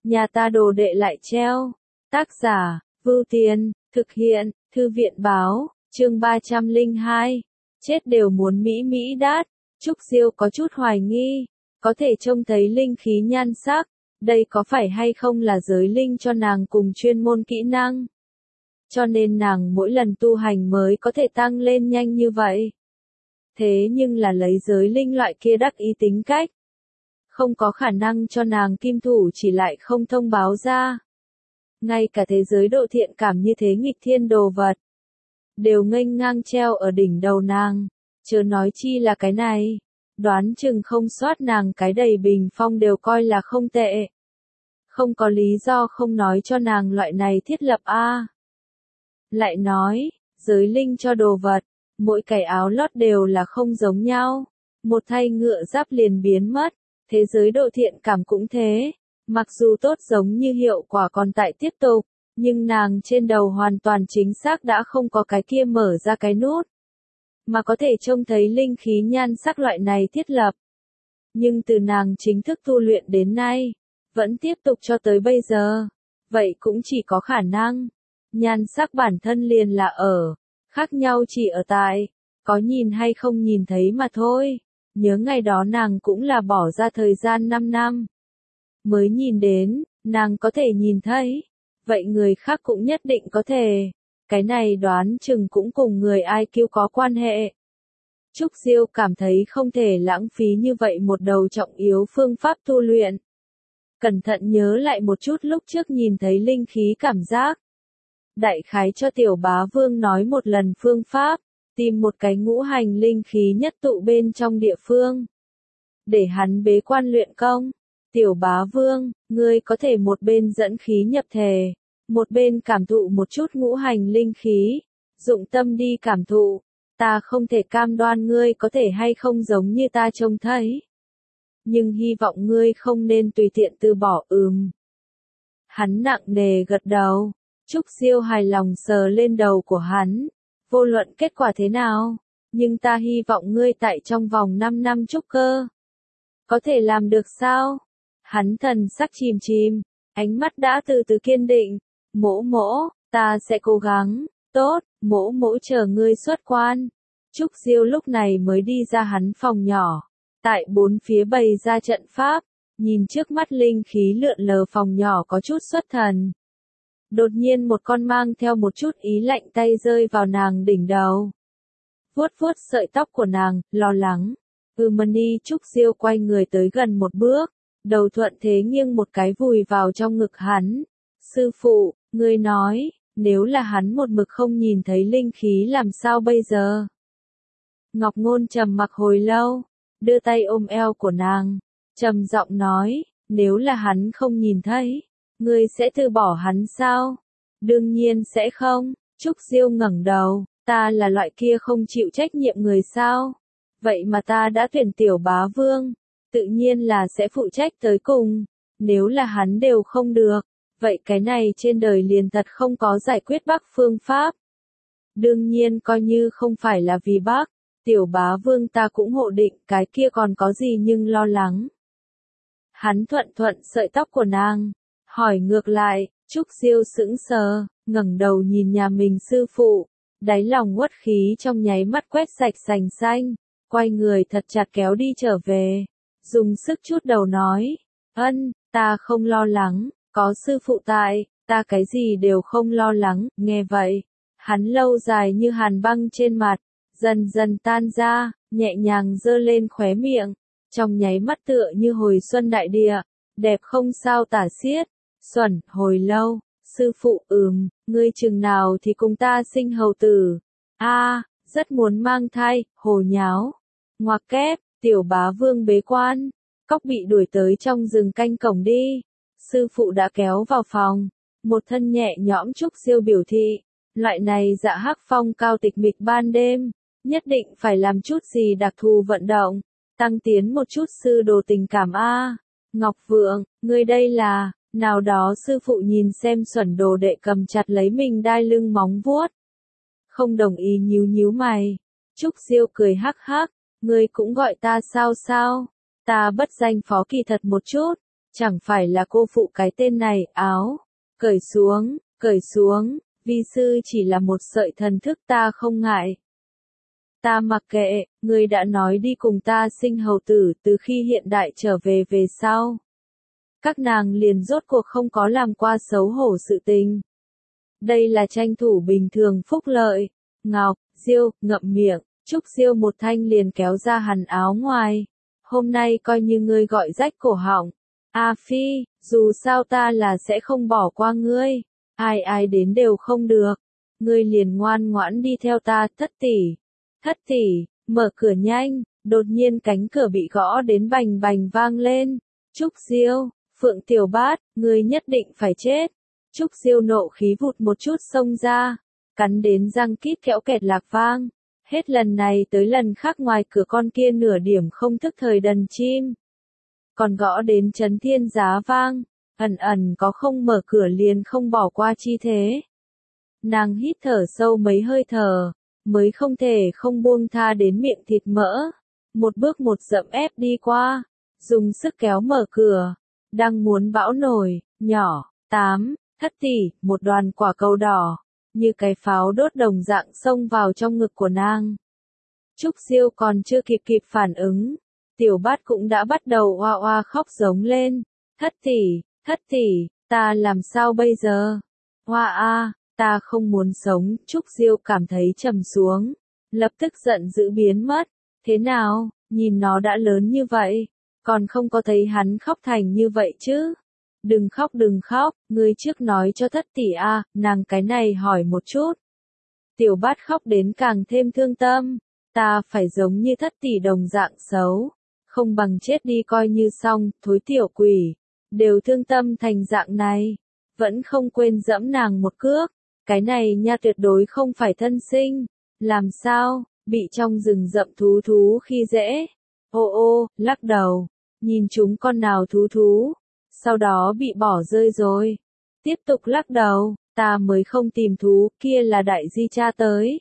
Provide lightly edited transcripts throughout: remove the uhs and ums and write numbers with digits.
nhà ta đồ đệ lại treo. Tác giả, Vưu Tiền, thực hiện, Thư viện báo, chương 302. Chết đều muốn Mỹ Mỹ đát. Trúc Diêu có chút hoài nghi, có thể trông thấy linh khí nhan sắc, đây có phải hay không là giới linh cho nàng cùng chuyên môn kỹ năng? Cho nên nàng mỗi lần tu hành mới có thể tăng lên nhanh như vậy. Thế nhưng là lấy giới linh loại kia đắc ý tính cách. Không có khả năng cho nàng kim thủ chỉ lại không thông báo ra. Ngay cả thế giới độ thiện cảm như thế nghịch thiên đồ vật. Đều nghênh ngang treo ở đỉnh đầu nàng. Chớ nói chi là cái này. Đoán chừng không soát nàng cái đầy bình phong đều coi là không tệ. Không có lý do không nói cho nàng loại này thiết lập a. Lại nói, giới linh cho đồ vật, mỗi cái áo lót đều là không giống nhau. Một thay ngựa giáp liền biến mất, thế giới độ thiện cảm cũng thế. Mặc dù tốt giống như hiệu quả còn tại tiếp tục, nhưng nàng trên đầu hoàn toàn chính xác đã không có cái kia mở ra cái nút. Mà có thể trông thấy linh khí nhan sắc loại này thiết lập. Nhưng từ nàng chính thức tu luyện đến nay, vẫn tiếp tục cho tới bây giờ. Vậy cũng chỉ có khả năng. Nhan sắc bản thân liền là ở. Khác nhau chỉ ở tại. Có nhìn hay không nhìn thấy mà thôi. Nhớ ngày đó nàng cũng là bỏ ra thời gian 5 năm. Mới nhìn đến, nàng có thể nhìn thấy. Vậy người khác cũng nhất định có thể. Cái này đoán chừng cũng cùng người IQ có quan hệ. Trúc Diêu cảm thấy không thể lãng phí như vậy một đầu trọng yếu phương pháp tu luyện. Cẩn thận nhớ lại một chút lúc trước nhìn thấy linh khí cảm giác. Đại khái cho tiểu bá vương nói một lần phương pháp, tìm một cái ngũ hành linh khí nhất tụ bên trong địa phương. Để hắn bế quan luyện công. Tiểu bá vương, ngươi có thể một bên dẫn khí nhập thể, một bên cảm thụ một chút ngũ hành linh khí, dụng tâm đi cảm thụ, ta không thể cam đoan ngươi có thể hay không giống như ta trông thấy. Nhưng hy vọng ngươi không nên tùy tiện từ bỏ. Hắn nặng nề gật đầu, Trúc Diêu hài lòng sờ lên đầu của hắn, vô luận kết quả thế nào, nhưng ta hy vọng ngươi tại trong vòng 5 năm trúc cơ. Có thể làm được sao? Hắn thần sắc chìm chìm, ánh mắt đã từ từ kiên định. Mỗ mỗ, ta sẽ cố gắng. Tốt, mỗ mỗ chờ ngươi xuất quan. Trúc Diêu lúc này mới đi ra hắn phòng nhỏ. Tại bốn phía bày ra trận pháp, nhìn trước mắt linh khí lượn lờ phòng nhỏ có chút xuất thần. Đột nhiên một con mang theo một chút ý lạnh tay rơi vào nàng đỉnh đầu. Vuốt vuốt sợi tóc của nàng, lo lắng. Mani Trúc Diêu quay người tới gần một bước. Đầu thuận thế nghiêng một cái vùi vào trong ngực hắn. Sư phụ, ngươi nói, nếu là hắn một mực không nhìn thấy linh khí làm sao bây giờ? Ngọc Ngôn trầm mặc hồi lâu, đưa tay ôm eo của nàng, trầm giọng nói, nếu là hắn không nhìn thấy, ngươi sẽ từ bỏ hắn sao? Đương nhiên sẽ không. Trúc Diêu ngẩng đầu, ta là loại kia không chịu trách nhiệm người sao? Vậy mà ta đã tuyển tiểu bá vương. Tự nhiên là sẽ phụ trách tới cùng. Nếu là hắn đều không được, vậy cái này trên đời liền thật không có giải quyết Bắc phương pháp. Đương nhiên coi như không phải là vì Bắc, tiểu bá vương ta cũng hộ định cái kia còn có gì nhưng lo lắng. Hắn thuận thuận sợi tóc của nàng, hỏi ngược lại. Trúc Diêu sững sờ, ngẩng đầu nhìn nhà mình sư phụ, đáy lòng uất khí trong nháy mắt quét sạch sành xanh, quay người thật chặt kéo đi trở về. Dùng sức chút đầu nói, ta không lo lắng, có sư phụ tại, ta cái gì đều không lo lắng. Nghe vậy, hắn lâu dài như hàn băng trên mặt, dần dần tan ra, nhẹ nhàng giơ lên khóe miệng, trong nháy mắt tựa như hồi xuân đại địa, đẹp không sao tả xiết. Xuẩn, hồi lâu, sư phụ, ngươi chừng nào thì cùng ta sinh hầu tử. Rất muốn mang thai, hồ nháo. Ngoặc kép. Tiểu bá vương bế quan, cóc bị đuổi tới trong rừng canh cổng đi. Sư phụ đã kéo vào phòng, một thân nhẹ nhõm. Trúc Diêu biểu thị, loại này dạ hắc phong cao tịch mịch ban đêm, nhất định phải làm chút gì đặc thù vận động, tăng tiến một chút sư đồ tình cảm a. Ngọc Vượng, ngươi đây là, nào đó sư phụ nhìn xem xuẩn đồ đệ cầm chặt lấy mình đai lưng móng vuốt. Không đồng ý nhíu nhíu mày. Trúc Diêu cười hắc hắc. Ngươi cũng gọi ta sao? Ta bất danh phó kỳ thật một chút, Chẳng phải là cô phụ cái tên này, áo. Cởi xuống, vi sư chỉ là một sợi thần thức ta không ngại. Ta mặc kệ, ngươi đã nói đi cùng ta sinh hầu tử từ khi hiện đại trở về sau. Các nàng liền rốt cuộc không có làm qua xấu hổ sự tình. Đây là tranh thủ bình thường phúc lợi. Ngọc, Diêu, ngậm miệng, Trúc Diêu một thanh liền kéo ra hằn áo ngoài. Hôm nay coi như ngươi gọi rách cổ họng. A Phi, dù sao ta là sẽ không bỏ qua ngươi. Ai đến đều không được. Ngươi liền ngoan ngoãn đi theo ta, Thất tỷ, mở cửa nhanh. Đột nhiên cánh cửa bị gõ đến bành bành vang lên. Trúc Diêu, Phượng Tiểu Bát, ngươi nhất định phải chết. Trúc Diêu nộ khí vụt một chút xông ra, cắn đến răng kít kẽo kẹt lạc vang. Hết lần này tới lần khác ngoài cửa con kia nửa điểm không thức thời đần chim. Còn gõ đến chấn thiên giá vang, ẩn có không mở cửa liền không bỏ qua chi thế. Nàng hít thở sâu mấy hơi thở, mới không thể không buông tha đến miệng thịt mỡ. Một bước một dậm ép đi qua, dùng sức kéo mở cửa, đang muốn bão nổi, nhỏ, 8, Thất tỷ, một đoàn quả cầu đỏ, như cái pháo đốt đồng dạng xông vào trong ngực của nàng. Trúc Diêu còn chưa kịp phản ứng, Tiểu Bát cũng đã bắt đầu oa oa khóc giống lên. Thất tỷ, ta làm sao bây giờ? Oa a, ta không muốn sống. Trúc Diêu cảm thấy trầm xuống, lập tức giận dữ biến mất. Thế nào, nhìn nó đã lớn như vậy, còn không có thấy hắn khóc thành như vậy chứ? Đừng khóc, ngươi trước nói cho Thất tỷ a, nàng cái này hỏi một chút. Tiểu Bát khóc đến càng thêm thương tâm, ta phải giống như Thất tỷ đồng dạng xấu, không bằng chết đi coi như xong, thối tiểu quỷ, đều thương tâm thành dạng này, vẫn không quên dẫm nàng một cước, cái này nha tuyệt đối không phải thân sinh, làm sao, bị trong rừng rậm thú khi dễ. Ô, lắc đầu, nhìn chúng con nào thú, sau đó bị bỏ rơi rồi. Tiếp tục lắc đầu, ta mới không tìm thú, kia là đại di cha tới.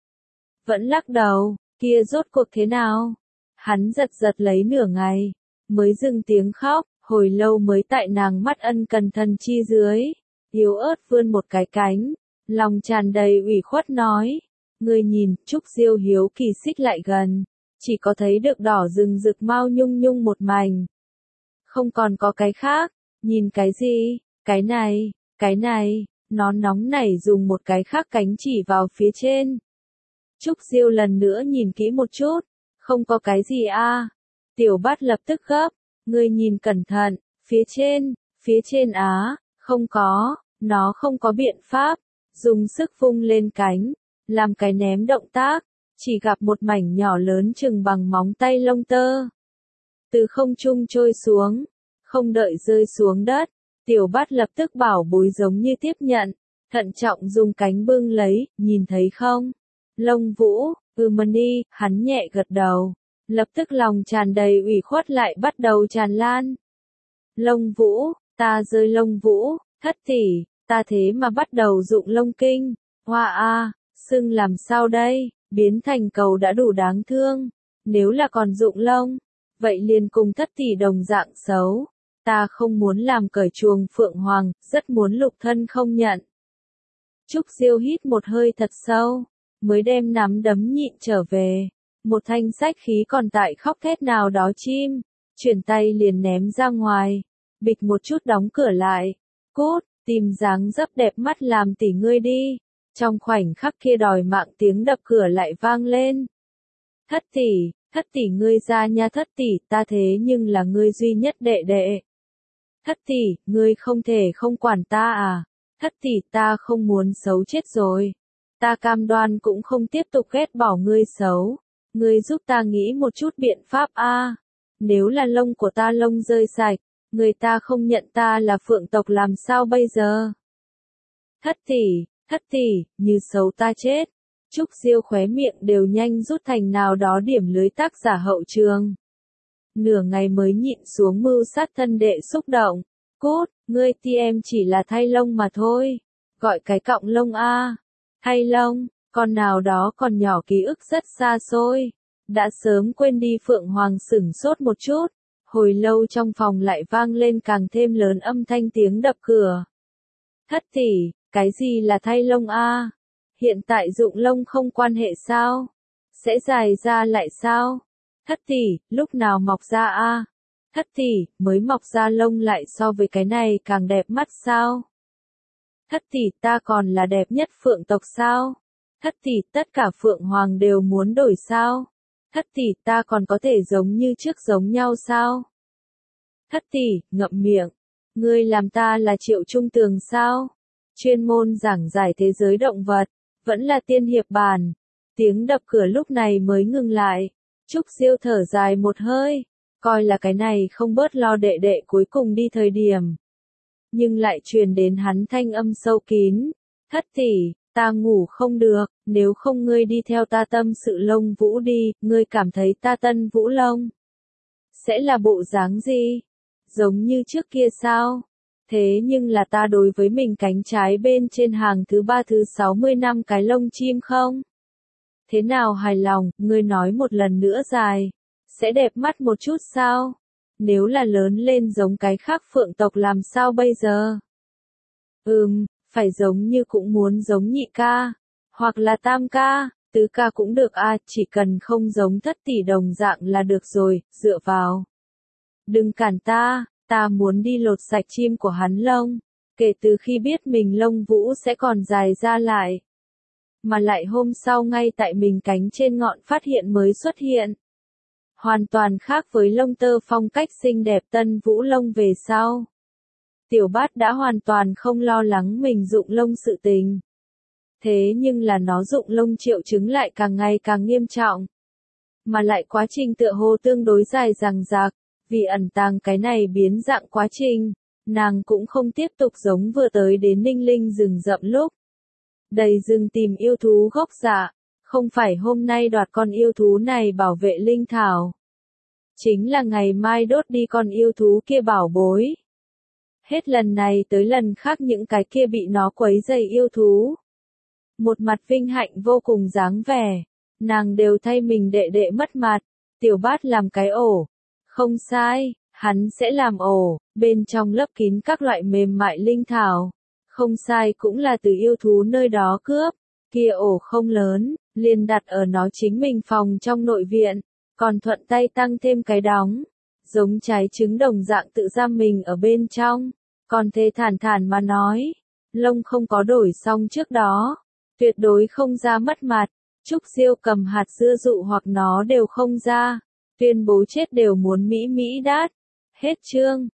Vẫn lắc đầu, kia rốt cuộc thế nào? Hắn giật lấy nửa ngày, mới dừng tiếng khóc, hồi lâu mới tại nàng mắt ân cần thần chi dưới, yếu ớt vươn một cái cánh, lòng tràn đầy ủy khuất nói. Ngươi nhìn, Trúc Diêu hiếu kỳ xích lại gần, chỉ có thấy được đỏ rừng rực mau nhung một mảnh. Không còn có cái khác, nhìn cái gì, cái này, nó nóng nảy dùng một cái khác cánh chỉ vào phía trên. Trúc Diêu lần nữa nhìn kỹ một chút, không có cái gì a. Tiểu Bát lập tức gấp, ngươi nhìn cẩn thận, phía trên á, không có, nó không có biện pháp, dùng sức vung lên cánh, làm cái ném động tác, chỉ gặp một mảnh nhỏ lớn chừng bằng móng tay lông tơ. Từ không trung trôi xuống, không đợi rơi xuống đất, Tiểu Bát lập tức bảo bối giống như tiếp nhận, thận trọng dùng cánh bưng lấy, nhìn thấy không? Lông Vũ, Mani, hắn nhẹ gật đầu, lập tức lòng tràn đầy ủy khuất lại bắt đầu tràn lan. Lông Vũ, ta rơi Lông Vũ, Thất tỷ, ta thế mà bắt đầu dụng lông kinh, hoa a, sưng làm sao đây, biến thành cầu đã đủ đáng thương, nếu là còn dụng lông, vậy liền cùng Thất tỷ đồng dạng xấu. Ta không muốn làm cởi chuồng phượng hoàng, rất muốn lục thân không nhận. Trúc Diêu hít một hơi thật sâu, mới đem nắm đấm nhịn trở về. Một thanh sách khí còn tại khóc thét nào đó chim, chuyển tay liền ném ra ngoài, bịch một chút đóng cửa lại. Cút, tìm dáng dấp đẹp mắt làm tỷ ngươi đi. Trong khoảnh khắc kia đòi mạng tiếng đập cửa lại vang lên. Thất tỷ ngươi ra nha Thất tỷ, ta thế nhưng là ngươi duy nhất đệ đệ. Thất tỷ, ngươi không thể không quản ta à? Thất tỷ, ta không muốn xấu chết rồi. Ta cam đoan cũng không tiếp tục ghét bỏ ngươi xấu. Ngươi giúp ta nghĩ một chút biện pháp a. Nếu là lông của ta lông rơi sạch, người ta không nhận ta là phượng tộc làm sao bây giờ? Thất tỷ, như xấu ta chết. Trúc Diêu khóe miệng đều nhanh rút thành nào đó điểm lưới tác giả hậu trường. Nửa ngày mới nhịn xuống mưu sát thân đệ xúc động. Cút, ngươi em chỉ là thay lông mà thôi. Gọi cái cọng lông a. Thay lông, con nào đó còn nhỏ ký ức rất xa xôi. Đã sớm quên đi Phượng Hoàng sửng sốt một chút. Hồi lâu trong phòng lại vang lên càng thêm lớn âm thanh tiếng đập cửa. Thất tỷ, cái gì là thay lông a? Hiện tại rụng lông không quan hệ sao? Sẽ dài ra lại sao? Thất tỷ, lúc nào mọc ra a? Thất tỷ, mới mọc ra lông lại so với cái này càng đẹp mắt sao? Thất tỷ, ta còn là đẹp nhất phượng tộc sao? Thất tỷ, tất cả phượng hoàng đều muốn đổi sao? Thất tỷ, ta còn có thể giống như trước giống nhau sao? Thất tỷ, ngậm miệng. Ngươi làm ta là Triệu Trung Tường sao? Chuyên môn giảng giải thế giới động vật, vẫn là tiên hiệp bản. Tiếng đập cửa lúc này mới ngừng lại. Trúc Diêu thở dài một hơi, coi là cái này không bớt lo đệ đệ cuối cùng đi thời điểm. Nhưng lại truyền đến hắn thanh âm sâu kín. Thất tỷ, ta ngủ không được, nếu không ngươi đi theo ta tâm sự lông vũ đi, ngươi cảm thấy ta tân vũ lông sẽ là bộ dáng gì? Giống như trước kia sao? Thế nhưng là ta đối với mình cánh trái bên trên hàng thứ 3 thứ 60 năm cái lông chim không? Thế nào hài lòng, ngươi nói một lần nữa dài, sẽ đẹp mắt một chút sao? Nếu là lớn lên giống cái khác phượng tộc làm sao bây giờ? Phải giống như cũng muốn giống nhị ca, hoặc là tam ca, tứ ca cũng được a, chỉ cần không giống thất tỷ đồng dạng là được rồi, dựa vào. Đừng cản ta, ta muốn đi lột sạch chim của hắn lông, kể từ khi biết mình lông vũ sẽ còn dài ra lại. Mà lại hôm sau ngay tại mình cánh trên ngọn phát hiện mới xuất hiện. Hoàn toàn khác với lông tơ phong cách xinh đẹp tân vũ lông về sau. Tiểu Bát đã hoàn toàn không lo lắng mình rụng lông sự tình. Thế nhưng là nó rụng lông triệu chứng lại càng ngày càng nghiêm trọng. Mà lại quá trình tựa hồ tương đối dài dằng dặc, vì ẩn tàng cái này biến dạng quá trình, nàng cũng không tiếp tục giống vừa tới đến Ninh Linh rừng rậm lúc. Đầy rừng tìm yêu thú gốc dạ, không phải hôm nay đoạt con yêu thú này bảo vệ linh thảo. Chính là ngày mai đốt đi con yêu thú kia bảo bối. Hết lần này tới lần khác những cái kia bị nó quấy rầy yêu thú. Một mặt vinh hạnh vô cùng dáng vẻ, nàng đều thay mình đệ đệ mất mặt, Tiểu Bát làm cái ổ. Không sai, hắn sẽ làm ổ, bên trong lấp kín các loại mềm mại linh thảo. Không sai cũng là từ yêu thú nơi đó cướp, kia ổ không lớn, liền đặt ở nó chính mình phòng trong nội viện, còn thuận tay tăng thêm cái đóng. Giống trái trứng đồng dạng tự giam mình ở bên trong, còn thề thản thản mà nói, lông không có đổi xong trước đó, tuyệt đối không ra mất mặt. Trúc Diêu cầm hạt dưa dụ hoặc nó đều không ra, tuyên bố chết đều muốn mỹ mỹ đát. Hết chương.